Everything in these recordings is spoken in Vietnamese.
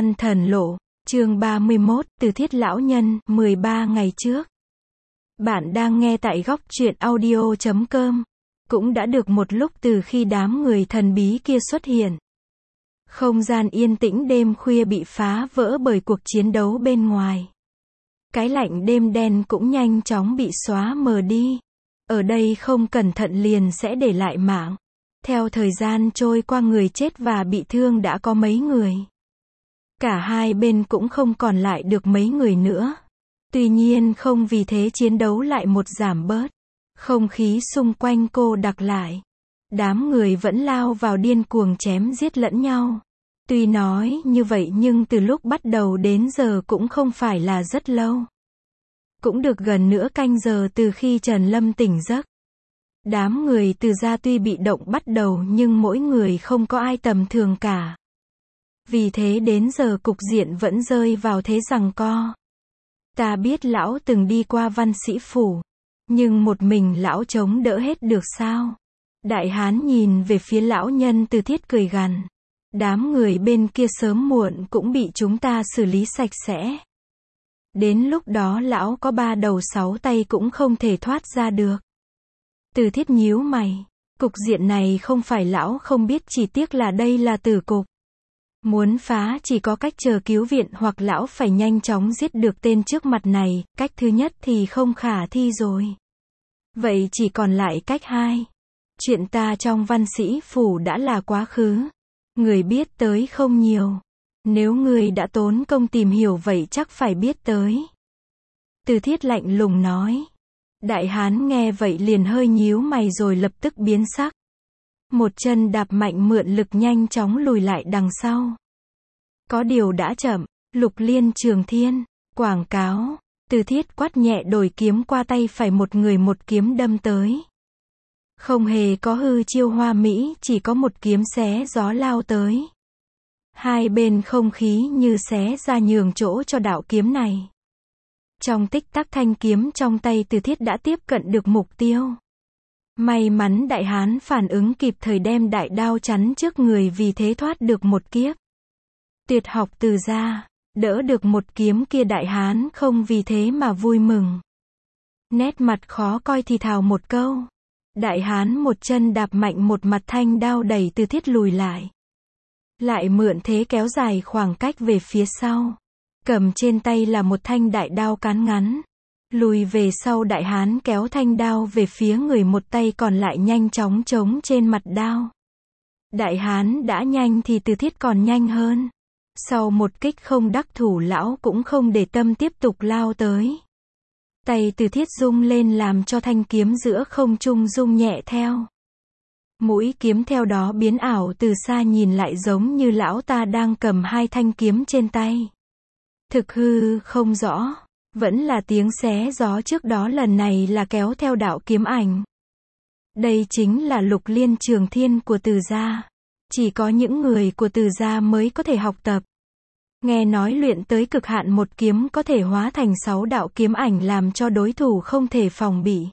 Săn thần lộ, chương 31, từ thiết lão nhân, 13 ngày trước. Bạn đang nghe tại góc truyện audio.com. Cũng đã được một lúc từ khi đám người thần bí kia xuất hiện. Không gian yên tĩnh đêm khuya bị phá vỡ bởi cuộc chiến đấu bên ngoài. Cái lạnh đêm đen cũng nhanh chóng bị xóa mờ đi. Ở đây không cẩn thận liền sẽ để lại mạng. Theo thời gian trôi qua, người chết và bị thương đã có mấy người. Cả hai bên cũng không còn lại được mấy người nữa. Tuy nhiên không vì thế chiến đấu lại một giảm bớt. Không khí xung quanh cô đặc lại. Đám người vẫn lao vào điên cuồng chém giết lẫn nhau. Tuy nói như vậy nhưng từ lúc bắt đầu đến giờ cũng không phải là rất lâu. Cũng được gần nửa canh giờ từ khi Trần Lâm tỉnh giấc. Đám người Từ gia tuy bị động bắt đầu nhưng mỗi người không có ai tầm thường cả. Vì thế đến giờ cục diện vẫn rơi vào thế giằng co. Ta biết lão từng đi qua Văn Sĩ Phủ. Nhưng một mình lão chống đỡ hết được sao? Đại hán nhìn về phía lão nhân Từ Thiết cười gằn. Đám người bên kia sớm muộn cũng bị chúng ta xử lý sạch sẽ. Đến lúc đó lão có 3 đầu 6 tay cũng không thể thoát ra được. Từ Thiết nhíu mày. Cục diện này không phải lão không biết, chỉ tiếc là đây là tử cục. Muốn phá chỉ có cách chờ cứu viện hoặc lão phải nhanh chóng giết được tên trước mặt này, cách thứ nhất thì không khả thi rồi. Vậy chỉ còn lại cách hai. Chuyện ta trong Văn Sĩ Phủ đã là quá khứ. Người biết tới không nhiều. Nếu người đã tốn công tìm hiểu vậy chắc phải biết tới. Từ Thiết lạnh lùng nói. Đại hán nghe vậy liền hơi nhíu mày rồi lập tức biến sắc. Một chân đạp mạnh mượn lực nhanh chóng lùi lại đằng sau. Có điều đã chậm. Lục Liên Trường Thiên. Quảng cáo. Từ Thiết quát nhẹ đổi kiếm qua tay phải, một người một kiếm đâm tới. Không hề có hư chiêu hoa mỹ, chỉ có một kiếm xé gió lao tới. Hai bên không khí như xé ra nhường chỗ cho đạo kiếm này. Trong tích tắc thanh kiếm trong tay Từ Thiết đã tiếp cận được mục tiêu. May mắn đại hán phản ứng kịp thời đem đại đao chắn trước người, vì thế thoát được một kiếp. Tuyệt học Từ gia, đỡ được một kiếm kia đại hán không vì thế mà vui mừng. Nét mặt khó coi thì thào một câu. Đại hán một chân đạp mạnh một mặt thanh đao đẩy Từ Thiết lùi lại. Lại mượn thế kéo dài khoảng cách về phía sau. Cầm trên tay là một thanh đại đao cán ngắn. Lùi về sau, đại hán kéo thanh đao về phía người, một tay còn lại nhanh chóng chống trên mặt đao. Đại hán đã nhanh thì Từ Thiết còn nhanh hơn. Sau một kích không đắc thủ, lão cũng không để tâm tiếp tục lao tới. Tay Từ Thiết rung lên làm cho thanh kiếm giữa không trung rung nhẹ theo. Mũi kiếm theo đó biến ảo, từ xa nhìn lại giống như lão ta đang cầm hai thanh kiếm trên tay. Thực hư không rõ, vẫn là tiếng xé gió trước đó, lần này là kéo theo đạo kiếm ảnh. Đây chính là Lục Liên Trường Thiên của Từ gia. Chỉ có những người của Từ gia mới có thể học tập. Nghe nói luyện tới cực hạn một kiếm có thể hóa thành 6 đạo kiếm ảnh làm cho đối thủ không thể phòng bị.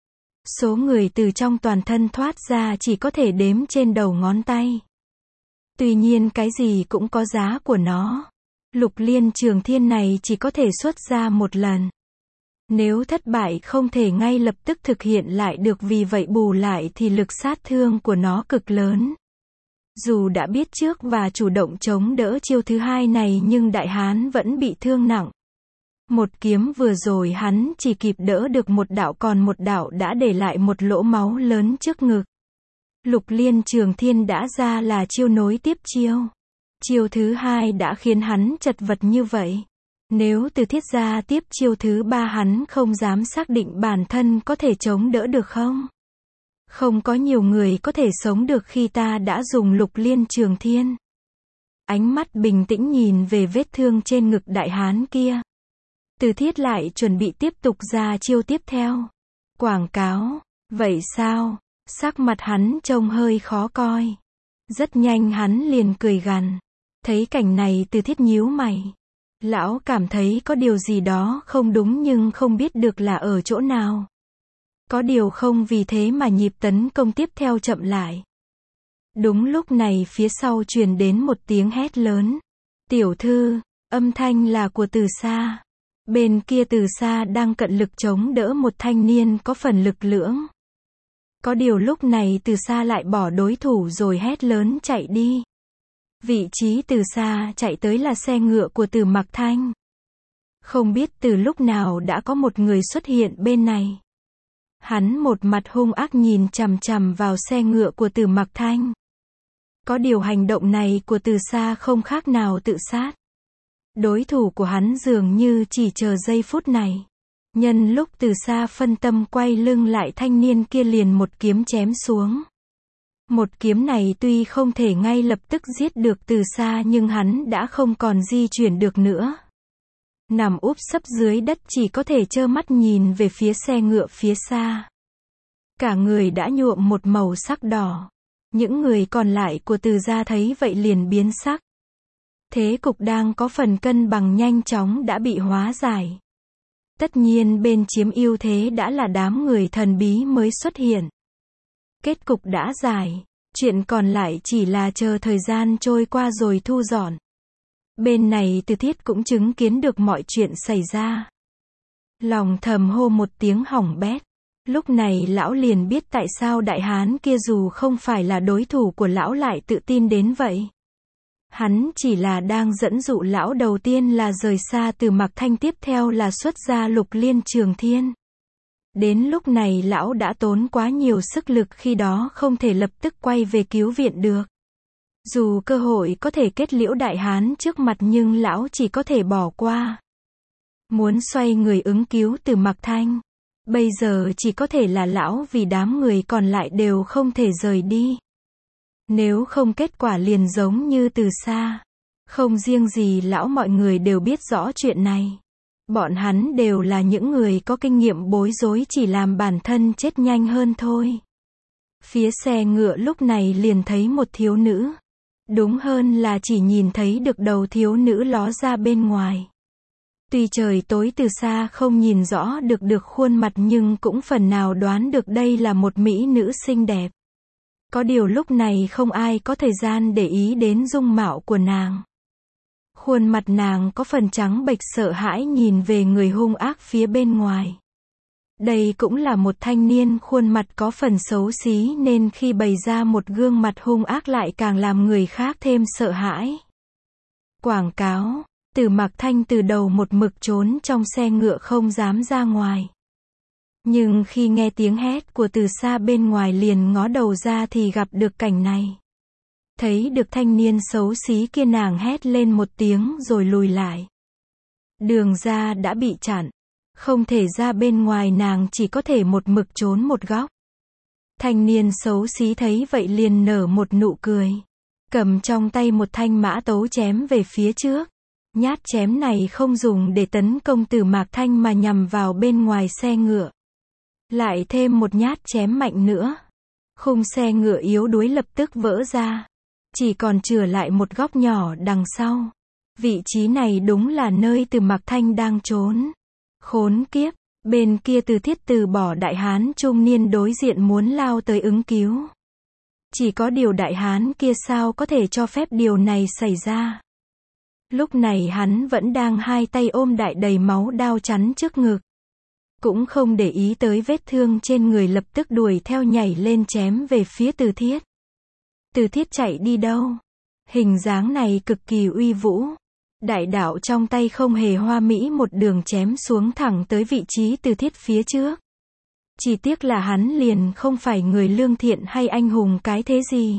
Số người từ trong toàn thân thoát ra chỉ có thể đếm trên đầu ngón tay. Tuy nhiên cái gì cũng có giá của nó. Lục Liên Trường Thiên này chỉ có thể xuất ra một lần. Nếu thất bại không thể ngay lập tức thực hiện lại được, vì vậy bù lại thì lực sát thương của nó cực lớn. Dù đã biết trước và chủ động chống đỡ chiêu thứ hai này nhưng đại hán vẫn bị thương nặng. Một kiếm vừa rồi hắn chỉ kịp đỡ được một đạo, còn một đạo đã để lại một lỗ máu lớn trước ngực. Lục Liên Trường Thiên đã ra là chiêu nối tiếp chiêu. Chiêu thứ hai đã khiến hắn chật vật như vậy. Nếu Từ Thiết ra tiếp chiêu thứ ba, hắn không dám xác định bản thân có thể chống đỡ được không. Không có nhiều người có thể sống được khi ta đã dùng Lục Liên Trường Thiên. Ánh mắt bình tĩnh nhìn về vết thương trên ngực đại hán kia. Từ Thiết lại chuẩn bị tiếp tục ra chiêu tiếp theo. Quảng cáo. Vậy sao? Sắc mặt hắn trông hơi khó coi. Rất nhanh hắn liền cười gằn. Thấy cảnh này Từ Thiết nhíu mày. Lão cảm thấy có điều gì đó không đúng nhưng không biết được là ở chỗ nào. Có điều không vì thế mà nhịp tấn công tiếp theo chậm lại. Đúng lúc này phía sau truyền đến một tiếng hét lớn. Tiểu thư, âm thanh là của Từ Sa. Bên kia Từ Sa đang cận lực chống đỡ một thanh niên có phần lực lưỡng. Có điều lúc này Từ Sa lại bỏ đối thủ rồi hét lớn chạy đi. Vị trí Từ Sa chạy tới là xe ngựa của Từ Mặc Thanh. Không biết từ lúc nào đã có một người xuất hiện bên này. Hắn một mặt hung ác nhìn chằm chằm vào xe ngựa của Từ Mặc Thanh. Có điều hành động này của Từ Sa không khác nào tự sát. Đối thủ của hắn dường như chỉ chờ giây phút này. Nhân lúc Từ Sa phân tâm quay lưng lại, thanh niên kia liền một kiếm chém xuống. Một kiếm này tuy không thể ngay lập tức giết được Từ Sa nhưng hắn đã không còn di chuyển được nữa. Nằm úp sấp dưới đất chỉ có thể trơ mắt nhìn về phía xe ngựa phía xa. Cả người đã nhuộm một màu sắc đỏ. Những người còn lại của Từ gia thấy vậy liền biến sắc. Thế cục đang có phần cân bằng nhanh chóng đã bị hóa giải. Tất nhiên bên chiếm ưu thế đã là đám người thần bí mới xuất hiện. Kết cục đã giải, chuyện còn lại chỉ là chờ thời gian trôi qua rồi thu dọn. Bên này Từ Thiết cũng chứng kiến được mọi chuyện xảy ra. Lòng thầm hô một tiếng hỏng bét. Lúc này lão liền biết tại sao đại hán kia dù không phải là đối thủ của lão lại tự tin đến vậy. Hắn chỉ là đang dẫn dụ lão, đầu tiên là rời xa Từ Mặc Thanh, tiếp theo là xuất ra Lục Liên Trường Thiên. Đến lúc này lão đã tốn quá nhiều sức lực, khi đó không thể lập tức quay về cứu viện được. Dù cơ hội có thể kết liễu đại hán trước mặt nhưng lão chỉ có thể bỏ qua. Muốn xoay người ứng cứu Từ Mặc Thanh, bây giờ chỉ có thể là lão, vì đám người còn lại đều không thể rời đi. Nếu không kết quả liền giống như Từ Sa. Không riêng gì lão, mọi người đều biết rõ chuyện này. Bọn hắn đều là những người có kinh nghiệm bối rối, chỉ làm bản thân chết nhanh hơn thôi. Phía xe ngựa lúc này liền thấy một thiếu nữ. Đúng hơn là chỉ nhìn thấy được đầu thiếu nữ ló ra bên ngoài. Tuy trời tối Từ xa không nhìn rõ được khuôn mặt nhưng cũng phần nào đoán được đây là một mỹ nữ xinh đẹp. Có điều lúc này không ai có thời gian để ý đến dung mạo của nàng. Khuôn mặt nàng có phần trắng bệch, sợ hãi nhìn về người hung ác phía bên ngoài. Đây cũng là một thanh niên khuôn mặt có phần xấu xí nên khi bày ra một gương mặt hung ác lại càng làm người khác thêm sợ hãi. Quảng cáo, Từ Mặc Thanh từ đầu một mực trốn trong xe ngựa không dám ra ngoài. Nhưng khi nghe tiếng hét của Từ xa bên ngoài liền ngó đầu ra thì gặp được cảnh này. Thấy được thanh niên xấu xí kia, nàng hét lên một tiếng rồi lùi lại. Đường ra đã bị chặn. Không thể ra bên ngoài, nàng chỉ có thể một mực trốn một góc. Thanh niên xấu xí thấy vậy liền nở một nụ cười. Cầm trong tay một thanh mã tấu chém về phía trước. Nhát chém này không dùng để tấn công Từ Mặc Thanh mà nhằm vào bên ngoài xe ngựa. Lại thêm một nhát chém mạnh nữa. Khung xe ngựa yếu đuối lập tức vỡ ra. Chỉ còn chừa lại một góc nhỏ đằng sau. Vị trí này đúng là nơi Từ Mặc Thanh đang trốn. Khốn kiếp, bên kia Từ Thiết từ bỏ đại hán trung niên đối diện muốn lao tới ứng cứu. Chỉ có điều đại hán kia sao có thể cho phép điều này xảy ra. Lúc này hắn vẫn đang hai tay ôm đại đầy máu đao chắn trước ngực. Cũng không để ý tới vết thương trên người, lập tức đuổi theo nhảy lên chém về phía Từ Thiết. Từ Thiết chạy đi đâu? Hình dáng này cực kỳ uy vũ. Đại đạo trong tay không hề hoa mỹ, một đường chém xuống thẳng tới vị trí Từ Thiết phía trước. Chỉ tiếc là hắn liền không phải người lương thiện hay anh hùng cái thế gì.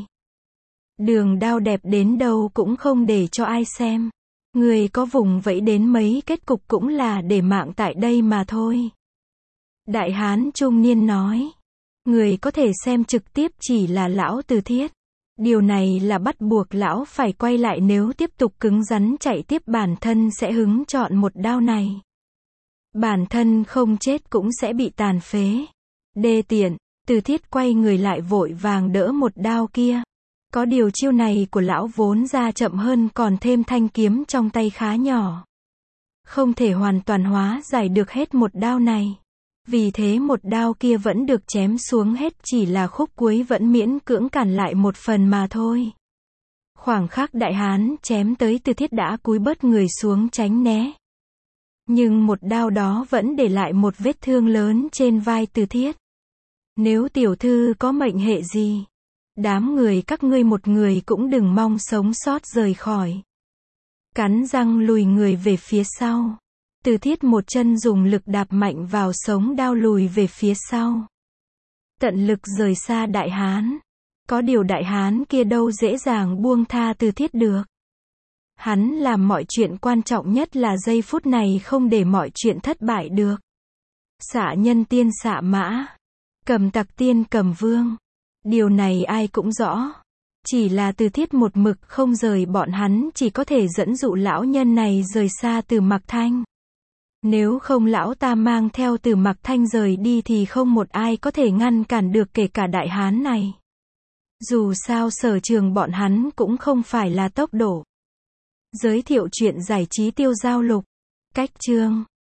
Đường đao đẹp đến đâu cũng không để cho ai xem. Người có vùng vẫy đến mấy, kết cục cũng là để mạng tại đây mà thôi. Đại hán trung niên nói. Người có thể xem trực tiếp chỉ là lão Từ Thiết. Điều này là bắt buộc lão phải quay lại, nếu tiếp tục cứng rắn chạy tiếp bản thân sẽ hứng chọn một đao này. Bản thân không chết cũng sẽ bị tàn phế. Đê tiện, Từ Thiết quay người lại vội vàng đỡ một đao kia. Có điều chiêu này của lão vốn ra chậm hơn, còn thêm thanh kiếm trong tay khá nhỏ. Không thể hoàn toàn hóa giải được hết một đao này. Vì thế một đao kia vẫn được chém xuống hết, chỉ là khúc cuối vẫn miễn cưỡng cản lại một phần mà thôi. Khoảng khắc đại hán chém tới Từ Thiết đã cúi bớt người xuống tránh né. Nhưng một đao đó vẫn để lại một vết thương lớn trên vai Từ Thiết. Nếu tiểu thư có mệnh hệ gì, đám người các ngươi một người cũng đừng mong sống sót rời khỏi. Cắn răng lùi người về phía sau. Từ Thiết một chân dùng lực đạp mạnh vào sống đao lùi về phía sau. Tận lực rời xa đại hán. Có điều đại hán kia đâu dễ dàng buông tha Từ Thiết được. Hắn làm mọi chuyện, quan trọng nhất là giây phút này không để mọi chuyện thất bại được. Xạ nhân tiên xạ mã, cầm tặc tiên cầm vương. Điều này ai cũng rõ. Chỉ là Từ Thiết một mực không rời bọn hắn, chỉ có thể dẫn dụ lão nhân này rời xa Từ Mặc Thanh. Nếu không lão ta mang theo Từ Mặc Thanh rời đi thì không một ai có thể ngăn cản được, kể cả đại hán này. Dù sao sở trường bọn hắn cũng không phải là tốc độ. Giới thiệu truyện giải trí Tiêu Giao Lục. Cách chương